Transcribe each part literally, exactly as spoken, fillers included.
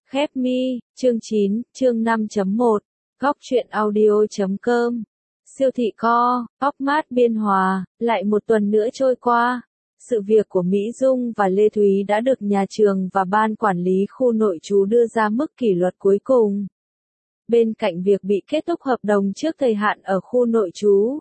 Khép mi, chương chín, chương năm chấm một, góc truyện audio chấm com. Siêu thị Co, Óc Mát Biên Hòa, lại một tuần nữa trôi qua. Sự việc của Mỹ Dung và Lê Thúy đã được nhà trường và ban quản lý khu nội trú đưa ra mức kỷ luật cuối cùng. Bên cạnh việc bị kết thúc hợp đồng trước thời hạn ở khu nội trú,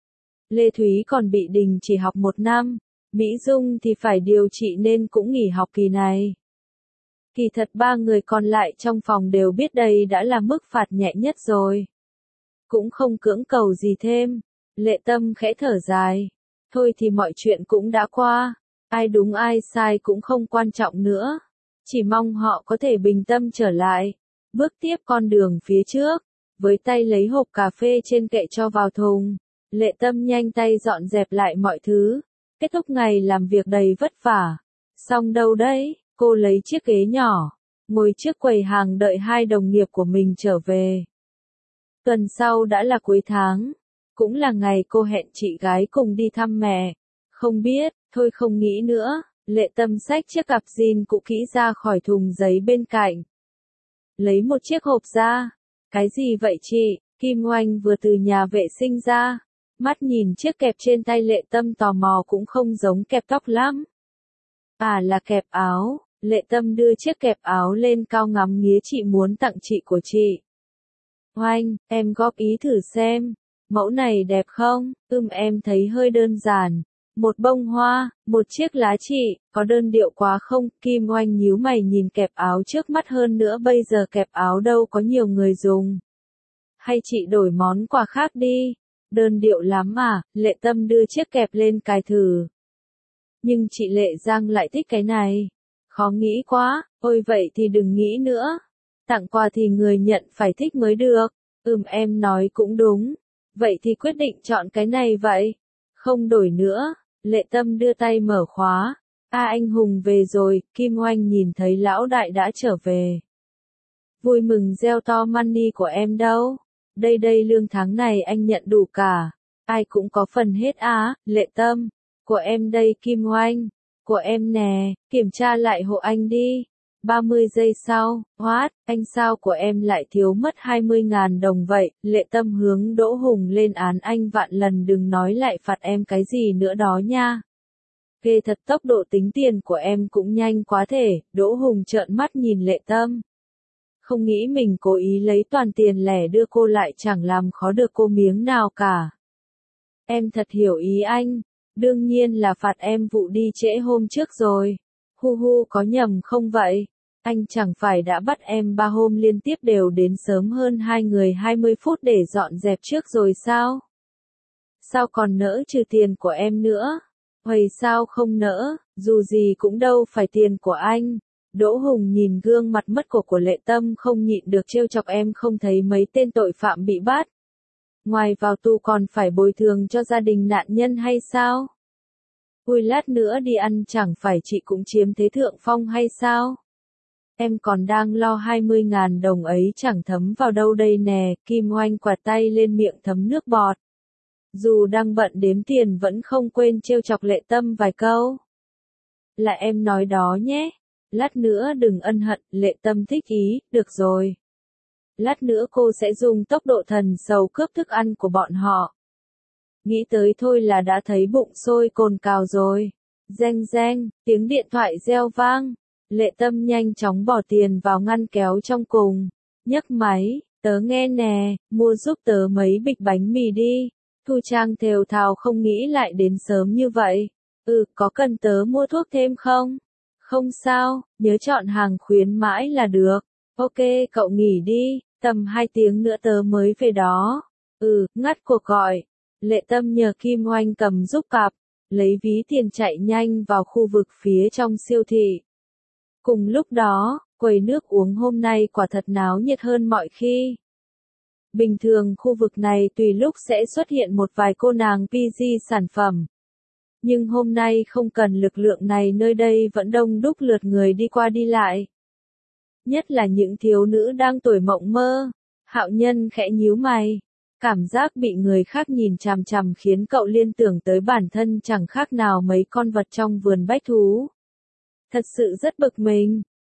Lê Thúy còn bị đình chỉ học một năm, Mỹ Dung thì phải điều trị nên cũng nghỉ học kỳ này. Kỳ thật ba người còn lại trong phòng đều biết đây đã là mức phạt nhẹ nhất rồi. Cũng không cưỡng cầu gì thêm. Lệ Tâm khẽ thở dài. Thôi thì mọi chuyện cũng đã qua. Ai đúng ai sai cũng không quan trọng nữa. Chỉ mong họ có thể bình tâm trở lại. Bước tiếp con đường phía trước. Với tay lấy hộp cà phê trên kệ cho vào thùng. Lệ Tâm nhanh tay dọn dẹp lại mọi thứ. Kết thúc ngày làm việc đầy vất vả. Xong đâu đấy? Cô lấy chiếc ghế nhỏ, ngồi trước quầy hàng đợi hai đồng nghiệp của mình trở về. Tuần sau đã là cuối tháng, cũng là ngày cô hẹn chị gái cùng đi thăm mẹ. Không biết, thôi không nghĩ nữa, Lệ Tâm xách chiếc cặp jean cũ kỹ ra khỏi thùng giấy bên cạnh. Lấy một chiếc hộp ra. Cái gì vậy chị? Kim Oanh vừa từ nhà vệ sinh ra. Mắt nhìn chiếc kẹp trên tay Lệ Tâm tò mò cũng không giống kẹp tóc lắm. À là kẹp áo. Lệ Tâm đưa chiếc kẹp áo lên cao ngắm nghía chị muốn tặng chị của chị. Oanh, em góp ý thử xem. Mẫu này đẹp không? Ừm em thấy hơi đơn giản. Một bông hoa, một chiếc lá chị, có đơn điệu quá không? Kim Oanh nhíu mày nhìn kẹp áo trước mắt hơn nữa bây giờ kẹp áo đâu có nhiều người dùng. Hay chị đổi món quà khác đi. Đơn điệu lắm à? Lệ Tâm đưa chiếc kẹp lên cài thử. Nhưng chị Lệ Giang lại thích cái này. Khó nghĩ quá, ôi vậy thì đừng nghĩ nữa. Tặng quà thì người nhận phải thích mới được. Ừm em nói cũng đúng. Vậy thì quyết định chọn cái này vậy. Không đổi nữa. Lệ Tâm đưa tay mở khóa. A anh Hùng về rồi, Kim Oanh nhìn thấy lão đại đã trở về. Vui mừng gieo to money của em đâu. Đây đây lương tháng này anh nhận đủ cả. Ai cũng có phần hết á, Lệ Tâm. Của em đây Kim Oanh. Của em nè, kiểm tra lại hộ anh đi. ba mươi giây sau, what, anh sao của em lại thiếu mất hai mươi ngàn đồng vậy? Lệ Tâm hướng Đỗ Hùng lên án anh vạn lần đừng nói lại phạt em cái gì nữa đó nha. Ghê thật tốc độ tính tiền của em cũng nhanh quá thể, Đỗ Hùng trợn mắt nhìn Lệ Tâm. Không nghĩ mình cố ý lấy toàn tiền lẻ đưa cô lại chẳng làm khó được cô miếng nào cả. Em thật hiểu ý anh. Đương nhiên là phạt em vụ đi trễ hôm trước rồi. Hu hu có nhầm không vậy? Anh chẳng phải đã bắt em ba hôm liên tiếp đều đến sớm hơn hai người hai mươi phút để dọn dẹp trước rồi sao? Sao còn nỡ trừ tiền của em nữa? Huầy sao không nỡ, dù gì cũng đâu phải tiền của anh. Đỗ Hùng nhìn gương mặt mất của của Lệ Tâm không nhịn được trêu chọc em không thấy mấy tên tội phạm bị bắt. Ngoài vào tù còn phải bồi thường cho gia đình nạn nhân hay sao? Ui lát nữa đi ăn chẳng phải chị cũng chiếm thế thượng phong hay sao? Em còn đang lo hai mươi ngàn đồng ấy chẳng thấm vào đâu đây nè, Kim Oanh quạt tay lên miệng thấm nước bọt. Dù đang bận đếm tiền vẫn không quên trêu chọc Lệ Tâm vài câu. Là em nói đó nhé. Lát nữa đừng ân hận, Lệ Tâm thích ý, được rồi. Lát nữa cô sẽ dùng tốc độ thần sầu cướp thức ăn của bọn họ. Nghĩ tới thôi là đã thấy bụng sôi cồn cào rồi. Reng reng, tiếng điện thoại reo vang. Lệ Tâm nhanh chóng bỏ tiền vào ngăn kéo trong cùng. Nhấc máy, tớ nghe nè, mua giúp tớ mấy bịch bánh mì đi. Thu Trang thều thào không nghĩ lại đến sớm như vậy. Ừ, có cần tớ mua thuốc thêm không? Không sao, nhớ chọn hàng khuyến mãi là được. Ok, cậu nghỉ đi, tầm hai tiếng nữa tớ mới về đó. Ừ, ngắt cuộc gọi. Lệ Tâm nhờ Kim Oanh cầm giúp cặp, lấy ví tiền chạy nhanh vào khu vực phía trong siêu thị. Cùng lúc đó, quầy nước uống hôm nay quả thật náo nhiệt hơn mọi khi. Bình thường khu vực này tùy lúc sẽ xuất hiện một vài cô nàng pê giê sản phẩm. Nhưng hôm nay không cần lực lượng này nơi đây vẫn đông đúc lượt người đi qua đi lại. Nhất là những thiếu nữ đang tuổi mộng mơ. Hạo Nhân khẽ nhíu mày. Cảm giác bị người khác nhìn chằm chằm khiến cậu liên tưởng tới bản thân chẳng khác nào mấy con vật trong vườn bách thú. Thật sự rất bực mình.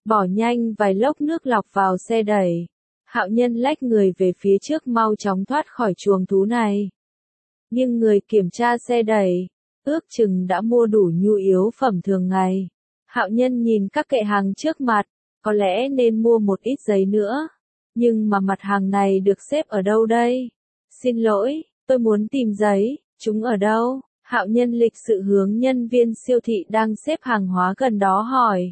bỏ nhanh vài lốc nước lọc vào xe đẩy. Hạo Nhân lách người về phía trước mau chóng thoát khỏi chuồng thú này. Nhưng người kiểm tra xe đẩy, ước chừng đã mua đủ nhu yếu phẩm thường ngày. Hạo Nhân nhìn các kệ hàng trước mặt, có lẽ nên mua một ít giấy nữa. Nhưng mà mặt hàng này được xếp ở đâu đây? Xin lỗi, tôi muốn tìm giấy, chúng ở đâu? Hạo Nhân lịch sự hướng nhân viên siêu thị đang xếp hàng hóa gần đó hỏi.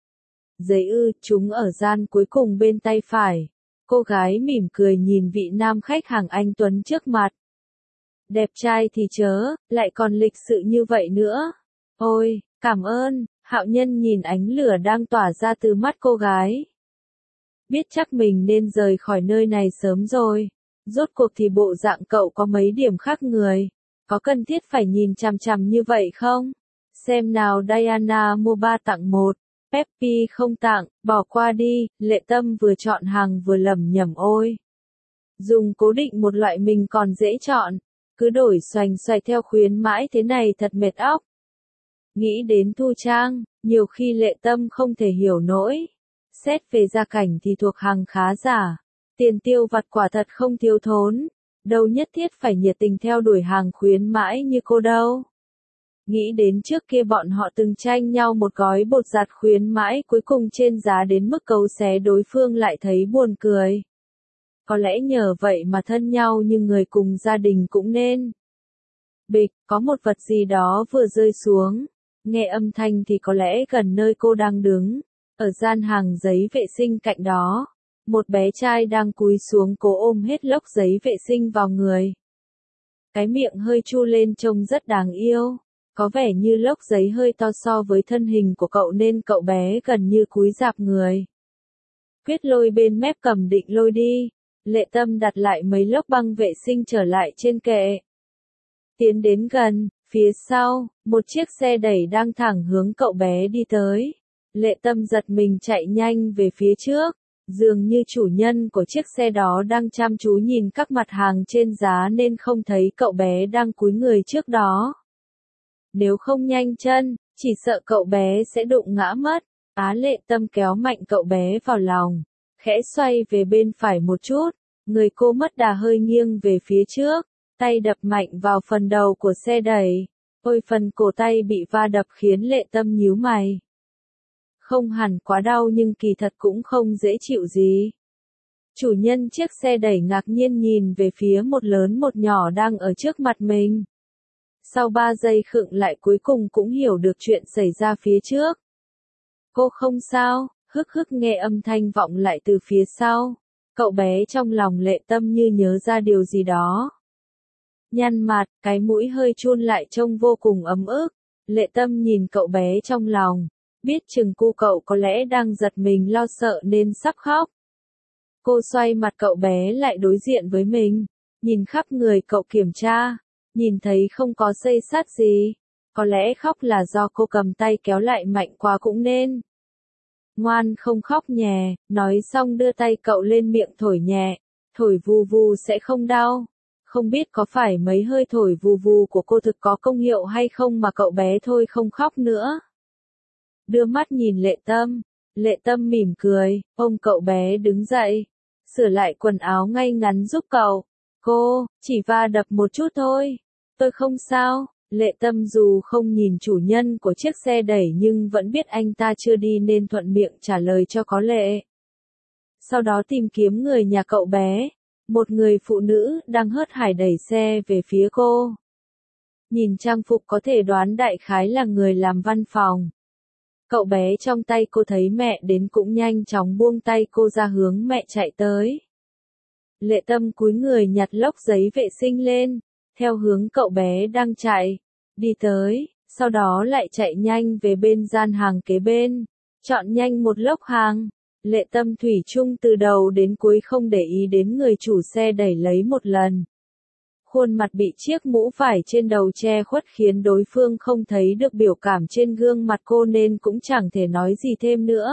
Giấy ư, chúng ở gian cuối cùng bên tay phải. Cô gái mỉm cười nhìn vị nam khách hàng anh tuấn trước mặt. Đẹp trai thì chớ, lại còn lịch sự như vậy nữa. Ôi, cảm ơn. Hạo Nhân nhìn ánh lửa đang tỏa ra từ mắt cô gái. Biết chắc mình nên rời khỏi nơi này sớm rồi. Rốt cuộc thì bộ dạng cậu có mấy điểm khác người. Có cần thiết phải nhìn chằm chằm như vậy không? Xem nào, Diana mua ba tặng một. Peppy không tặng, bỏ qua đi. Lệ Tâm vừa chọn hàng vừa lẩm nhẩm ôi. Dùng cố định một loại mình còn dễ chọn. Cứ đổi xoành xoạch theo khuyến mãi thế này thật mệt óc. Nghĩ đến Thu Trang, nhiều khi Lệ Tâm không thể hiểu nổi. Xét về gia cảnh thì thuộc hàng khá giả. Tiền tiêu vặt quả thật không thiếu thốn. Đâu nhất thiết phải nhiệt tình theo đuổi hàng khuyến mãi như cô đâu. Nghĩ đến trước kia bọn họ từng tranh nhau một gói bột giặt khuyến mãi cuối cùng trên giá đến mức cấu xé đối phương lại thấy buồn cười. Có lẽ nhờ vậy mà thân nhau như người cùng gia đình cũng nên. Bịch, có một vật gì đó vừa rơi xuống. Nghe âm thanh thì có lẽ gần nơi cô đang đứng. Ở gian hàng giấy vệ sinh cạnh đó. Một bé trai đang cúi xuống cố ôm hết lốc giấy vệ sinh vào người. Cái miệng hơi chu lên trông rất đáng yêu. Có vẻ như lốc giấy hơi to so với thân hình của cậu nên cậu bé gần như cúi rạp người. Quyết lôi bên mép cầm định lôi đi. Lệ Tâm đặt lại mấy lốc băng vệ sinh trở lại trên kệ. Tiến đến gần, phía sau, một chiếc xe đẩy đang thẳng hướng cậu bé đi tới. Lệ Tâm giật mình chạy nhanh về phía trước. Dường như chủ nhân của chiếc xe đó đang chăm chú nhìn các mặt hàng trên giá nên không thấy cậu bé đang cúi người trước đó. Nếu không nhanh chân, chỉ sợ cậu bé sẽ đụng ngã mất. Á Lệ Tâm kéo mạnh cậu bé vào lòng, khẽ xoay về bên phải một chút, người cô mất đà hơi nghiêng về phía trước, tay đập mạnh vào phần đầu của xe đẩy. Ôi, phần cổ tay bị va đập khiến Lệ Tâm nhíu mày. Không hẳn quá đau nhưng kỳ thật cũng không dễ chịu gì. Chủ nhân chiếc xe đẩy ngạc nhiên nhìn về phía một lớn một nhỏ đang ở trước mặt mình. Sau ba giây khựng lại cuối cùng cũng hiểu được chuyện xảy ra phía trước. Cô không sao, hức hức nghe âm thanh vọng lại từ phía sau. Cậu bé trong lòng Lệ Tâm như nhớ ra điều gì đó. Nhăn mặt, cái mũi hơi chun lại trông vô cùng ấm ức. Lệ Tâm nhìn cậu bé trong lòng. Biết chừng cu cậu có lẽ đang giật mình lo sợ nên sắp khóc. Cô xoay mặt cậu bé lại đối diện với mình. Nhìn khắp người cậu kiểm tra. Nhìn thấy không có xây xát gì. Có lẽ khóc là do cô cầm tay kéo lại mạnh quá cũng nên. Ngoan không khóc nhè, nói xong đưa tay cậu lên miệng thổi nhẹ. Thổi vù vù sẽ không đau. Không biết có phải mấy hơi thổi vù vù của cô thực có công hiệu hay không mà cậu bé thôi không khóc nữa. Đưa mắt nhìn Lệ Tâm. Lệ Tâm mỉm cười, ôm cậu bé đứng dậy. Sửa lại quần áo ngay ngắn giúp cậu. Cô, chỉ va đập một chút thôi. Tôi không sao. Lệ Tâm dù không nhìn chủ nhân của chiếc xe đẩy nhưng vẫn biết anh ta chưa đi nên thuận miệng trả lời cho có lệ. Sau đó tìm kiếm người nhà cậu bé. Một người phụ nữ đang hớt hải đẩy xe về phía cô. Nhìn trang phục có thể đoán đại khái là người làm văn phòng. Cậu bé trong tay cô thấy mẹ đến cũng nhanh chóng buông tay cô ra hướng mẹ chạy tới. Lệ Tâm cúi người nhặt lốc giấy vệ sinh lên, theo hướng cậu bé đang chạy, đi tới, sau đó lại chạy nhanh về bên gian hàng kế bên, chọn nhanh một lốc hàng. Lệ Tâm thủy chung từ đầu đến cuối không để ý đến người chủ xe đẩy lấy một lần. Khuôn mặt bị chiếc mũ vải trên đầu che khuất khiến đối phương không thấy được biểu cảm trên gương mặt cô nên cũng chẳng thể nói gì thêm nữa.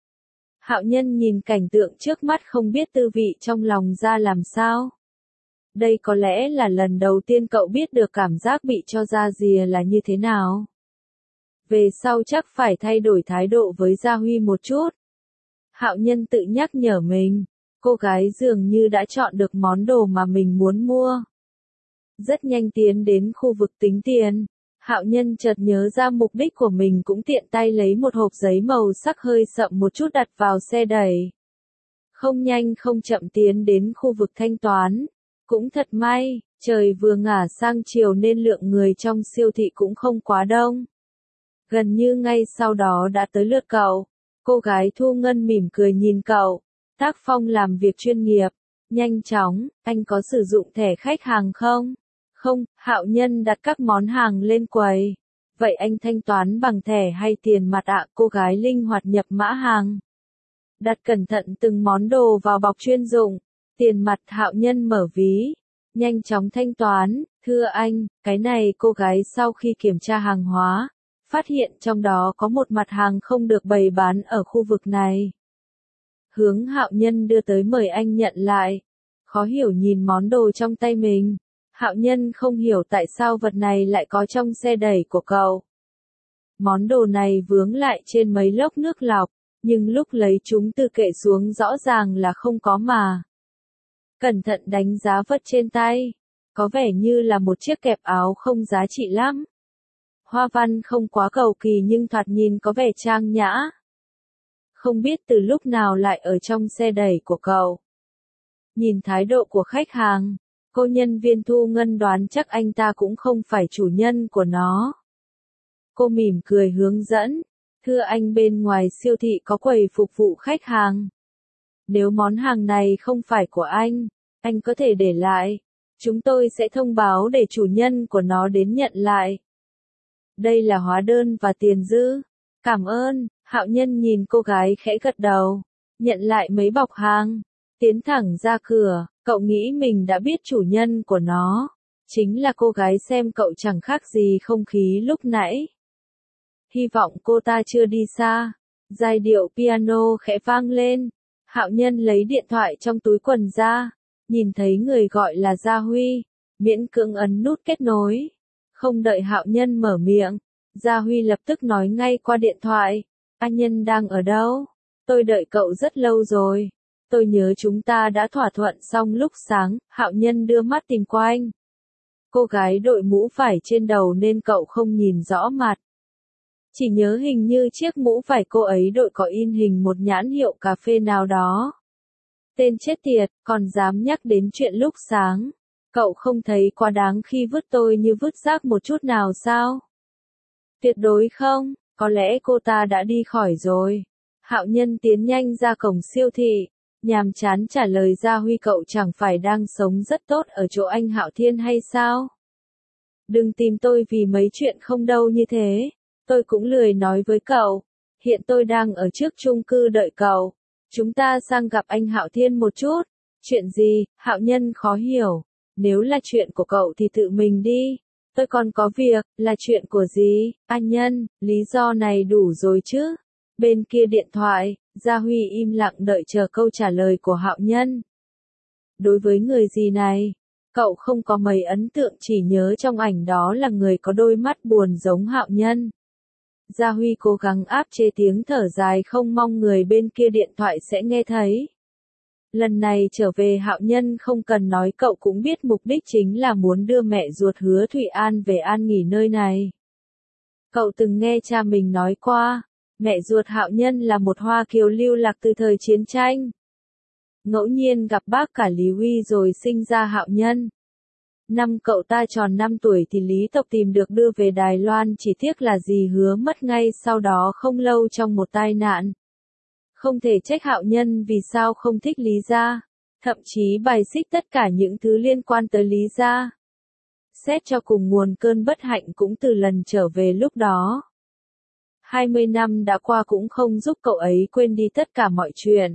Hạo Nhân nhìn cảnh tượng trước mắt không biết tư vị trong lòng ra làm sao. Đây có lẽ là lần đầu tiên cậu biết được cảm giác bị cho ra rìa là như thế nào. Về sau chắc phải thay đổi thái độ với Gia Huy một chút. Hạo Nhân tự nhắc nhở mình, cô gái dường như đã chọn được món đồ mà mình muốn mua. Rất nhanh tiến đến khu vực tính tiền, Hạo Nhân chợt nhớ ra mục đích của mình, cũng tiện tay lấy một hộp giấy màu sắc hơi sậm một chút đặt vào xe đẩy. Không nhanh không chậm tiến đến khu vực thanh toán. Cũng thật may, trời vừa ngả sang chiều nên lượng người trong siêu thị cũng không quá đông. Gần như ngay sau đó đã tới lượt cậu. Cô gái thu ngân mỉm cười nhìn cậu. Tác phong làm việc chuyên nghiệp, nhanh chóng. Anh có sử dụng thẻ khách hàng không? Không, Hạo Nhân đặt các món hàng lên quầy. Vậy anh thanh toán bằng thẻ hay tiền mặt ạ? Cô gái linh hoạt nhập mã hàng. Đặt cẩn thận từng món đồ vào bọc chuyên dụng. Tiền mặt. Hạo Nhân mở ví. Nhanh chóng thanh toán. Thưa anh, cái này. Cô gái sau khi kiểm tra hàng hóa, phát hiện trong đó có một mặt hàng không được bày bán ở khu vực này. Hướng Hạo Nhân đưa tới mời anh nhận lại. Khó hiểu nhìn món đồ trong tay mình. Hạo Nhân không hiểu tại sao vật này lại có trong xe đẩy của cậu. Món đồ này vướng lại trên mấy lốc nước lọc, nhưng lúc lấy chúng từ kệ xuống rõ ràng là không có mà. Cẩn thận đánh giá vật trên tay, có vẻ như là một chiếc kẹp áo không giá trị lắm. Hoa văn không quá cầu kỳ nhưng thoạt nhìn có vẻ trang nhã. Không biết từ lúc nào lại ở trong xe đẩy của cậu. Nhìn thái độ của khách hàng, cô nhân viên thu ngân đoán chắc anh ta cũng không phải chủ nhân của nó. Cô mỉm cười hướng dẫn. Thưa anh, bên ngoài siêu thị có quầy phục vụ khách hàng. Nếu món hàng này không phải của anh, anh có thể để lại. Chúng tôi sẽ thông báo để chủ nhân của nó đến nhận lại. Đây là hóa đơn và tiền dư. Cảm ơn. Hạo Nhân nhìn cô gái khẽ gật đầu. Nhận lại mấy bọc hàng. Tiến thẳng ra cửa. Cậu nghĩ mình đã biết chủ nhân của nó. Chính là cô gái, xem cậu chẳng khác gì không khí lúc nãy. Hy vọng cô ta chưa đi xa. Giai điệu piano khẽ vang lên. Hạo Nhân lấy điện thoại trong túi quần ra. Nhìn thấy người gọi là Gia Huy. Miễn cưỡng ấn nút kết nối. Không đợi Hạo Nhân mở miệng, Gia Huy lập tức nói ngay qua điện thoại. Anh Nhân đang ở đâu? Tôi đợi cậu rất lâu rồi. Tôi nhớ chúng ta đã thỏa thuận xong lúc sáng. Hạo Nhân đưa mắt tìm qua anh. Cô gái đội mũ vải trên đầu nên cậu không nhìn rõ mặt. Chỉ nhớ hình như chiếc mũ vải cô ấy đội có in hình một nhãn hiệu cà phê nào đó. Tên chết tiệt, còn dám nhắc đến chuyện lúc sáng. Cậu không thấy quá đáng khi vứt tôi như vứt rác một chút nào sao? Tuyệt đối không, có lẽ cô ta đã đi khỏi rồi. Hạo Nhân tiến nhanh ra cổng siêu thị, nhàm chán trả lời Gia Huy, cậu chẳng phải đang sống rất tốt ở chỗ anh Hạo Thiên hay sao? Đừng tìm tôi vì mấy chuyện không đâu như thế. Tôi cũng lười nói với cậu. Hiện tôi đang ở trước chung cư đợi cậu. Chúng ta sang gặp anh Hạo Thiên một chút. Chuyện gì? Hạo Nhân khó hiểu. Nếu là chuyện của cậu thì tự mình đi. Tôi còn có việc. Là chuyện của gì? Anh Nhân, lý do này đủ rồi chứ? Bên kia điện thoại, Gia Huy im lặng đợi chờ câu trả lời của Hạo Nhân. Đối với người gì này, cậu không có mấy ấn tượng, chỉ nhớ trong ảnh đó là người có đôi mắt buồn giống Hạo Nhân. Gia Huy cố gắng áp chế tiếng thở dài, không mong người bên kia điện thoại sẽ nghe thấy. Lần này trở về Hạo Nhân không cần nói cậu cũng biết mục đích chính là muốn đưa mẹ ruột Hứa Thụy An về an nghỉ nơi này. Cậu từng nghe cha mình nói qua, mẹ ruột Hạo Nhân là một hoa kiều lưu lạc từ thời chiến tranh. Ngẫu nhiên gặp bác cả Lý Huy rồi sinh ra Hạo Nhân. Năm cậu ta tròn năm tuổi thì Lý tộc tìm được đưa về Đài Loan, chỉ tiếc là dì Hứa mất ngay sau đó không lâu trong một tai nạn. Không thể trách Hạo Nhân vì sao không thích Lý gia, thậm chí bài xích tất cả những thứ liên quan tới Lý gia. Xét cho cùng nguồn cơn bất hạnh cũng từ lần trở về lúc đó. hai mươi năm đã qua cũng không giúp cậu ấy quên đi tất cả mọi chuyện.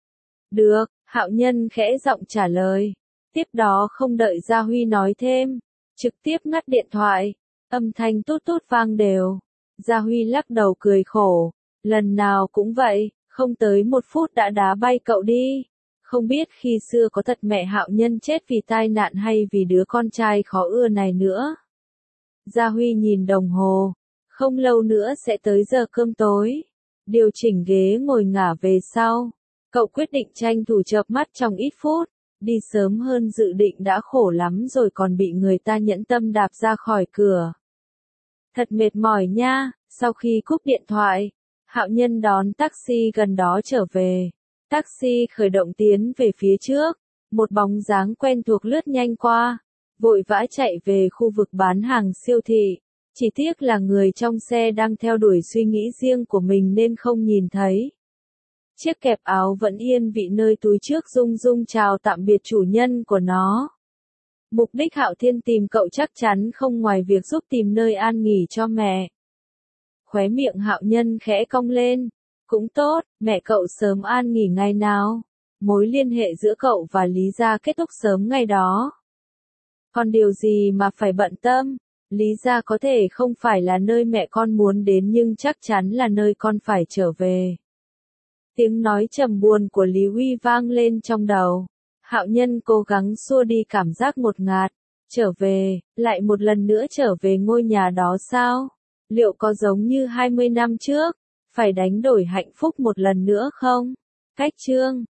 Được, Hạo Nhân khẽ giọng trả lời. Tiếp đó không đợi Gia Huy nói thêm, trực tiếp ngắt điện thoại, âm thanh tút tút vang đều. Gia Huy lắc đầu cười khổ, lần nào cũng vậy, không tới một phút đã đá bay cậu đi. Không biết khi xưa có thật mẹ Hạo Nhân chết vì tai nạn hay vì đứa con trai khó ưa này nữa. Gia Huy nhìn đồng hồ, không lâu nữa sẽ tới giờ cơm tối. Điều chỉnh ghế ngồi ngả về sau. Cậu quyết định tranh thủ chợp mắt trong ít phút. Đi sớm hơn dự định đã khổ lắm rồi còn bị người ta nhẫn tâm đạp ra khỏi cửa. Thật mệt mỏi nha. Sau khi cúp điện thoại, Hạo Nhân đón taxi gần đó trở về. Taxi khởi động tiến về phía trước. Một bóng dáng quen thuộc lướt nhanh qua. Vội vã chạy về khu vực bán hàng siêu thị. Chỉ tiếc là người trong xe đang theo đuổi suy nghĩ riêng của mình nên không nhìn thấy. Chiếc kẹp áo vẫn yên vị nơi túi trước rung rung chào tạm biệt chủ nhân của nó. Mục đích Hạo Thiên tìm cậu chắc chắn không ngoài việc giúp tìm nơi an nghỉ cho mẹ. Khóe miệng Hạo Nhân khẽ cong lên. Cũng tốt, mẹ cậu sớm an nghỉ ngày nào. Mối liên hệ giữa cậu và Lý Gia kết thúc sớm ngày đó. Còn điều gì mà phải bận tâm? Lý Gia có thể không phải là nơi mẹ con muốn đến nhưng chắc chắn là nơi con phải trở về. Tiếng nói trầm buồn của Lý Huy vang lên trong đầu. Hạo Nhân cố gắng xua đi cảm giác ngột ngạt. Trở về, lại một lần nữa trở về ngôi nhà đó sao? Liệu có giống như hai mươi năm trước? Phải đánh đổi hạnh phúc một lần nữa không? Cách chương